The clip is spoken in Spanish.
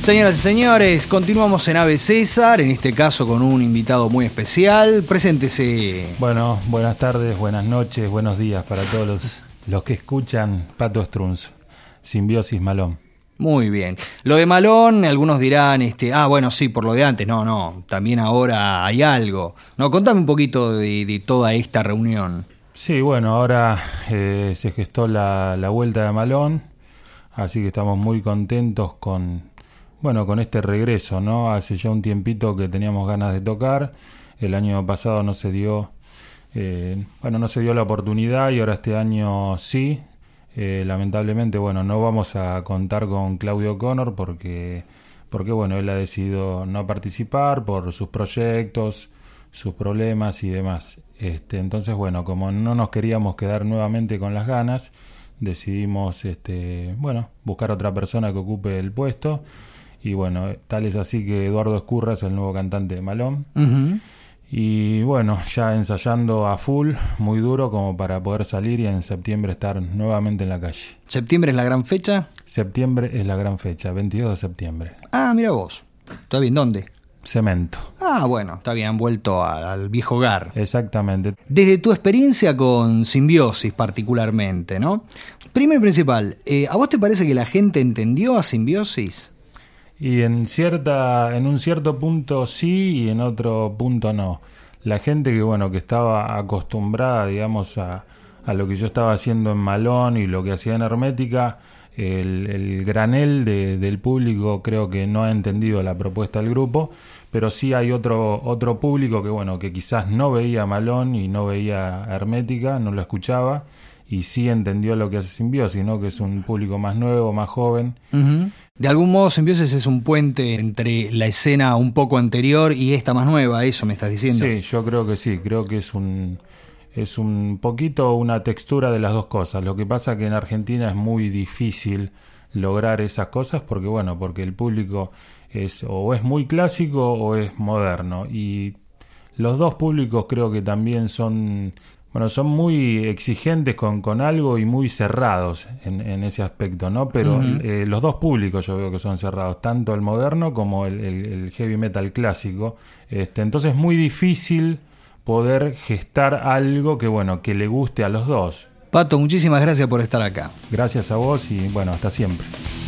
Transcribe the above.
Señoras y señores, continuamos en Ave César, en este caso con un invitado muy especial. Preséntese. Bueno, buenas tardes, buenas noches, buenos días para todos los que escuchan Pato Strunz, Simbiosis Malón. Muy bien. Lo de Malón, algunos dirán, bueno, sí, por lo de antes. No, también ahora hay algo. No, contame un poquito de toda esta reunión. Sí, bueno, ahora se gestó la vuelta de Malón, así que estamos muy contentos con este regreso, ¿no? Hace ya un tiempito que teníamos ganas de tocar. El año pasado no se dio la oportunidad y ahora este año sí. Lamentablemente, no vamos a contar con Claudio Connor porque él ha decidido no participar por sus proyectos, sus problemas y demás. Entonces, como no nos queríamos quedar nuevamente con las ganas, decidimos buscar otra persona que ocupe el puesto. Y tal es así que Eduardo Escurra es el nuevo cantante de Malón. Uh-huh. Y ya ensayando a full, muy duro como para poder salir y en septiembre estar nuevamente en la calle. ¿Septiembre es la gran fecha? Septiembre es la gran fecha, 22 de septiembre. Ah, mira vos. ¿Está bien? ¿Dónde? Cemento. Ah, bueno, está bien, han vuelto al viejo hogar. Exactamente. Desde tu experiencia con Simbiosis particularmente, ¿no? Primero y principal, ¿a vos te parece que la gente entendió a Simbiosis? Y en un cierto punto sí y en otro punto no. La gente que estaba acostumbrada, digamos, a lo que yo estaba haciendo en Malón y lo que hacía en Hermética, el granel del público creo que no ha entendido la propuesta del grupo, pero sí hay otro público que quizás no veía Malón y no veía Hermética, no lo escuchaba y sí entendió lo que hace Simbiosis, ¿no? Que es un público más nuevo, más joven. Uh-huh. De algún modo Simbiosis es un puente entre la escena un poco anterior y esta más nueva, ¿eso me estás diciendo? Sí, yo creo que sí, creo que es un poquito una textura de las dos cosas. Lo que pasa que en Argentina es muy difícil lograr esas cosas porque el público es muy clásico o es moderno, y los dos públicos creo que también son muy exigentes con algo y muy cerrados en ese aspecto, ¿no? Pero uh-huh. Los dos públicos yo veo que son cerrados, tanto el moderno como el heavy metal clásico. Entonces es muy difícil poder gestar algo que le guste a los dos. Pato, muchísimas gracias por estar acá. Gracias a vos y hasta siempre.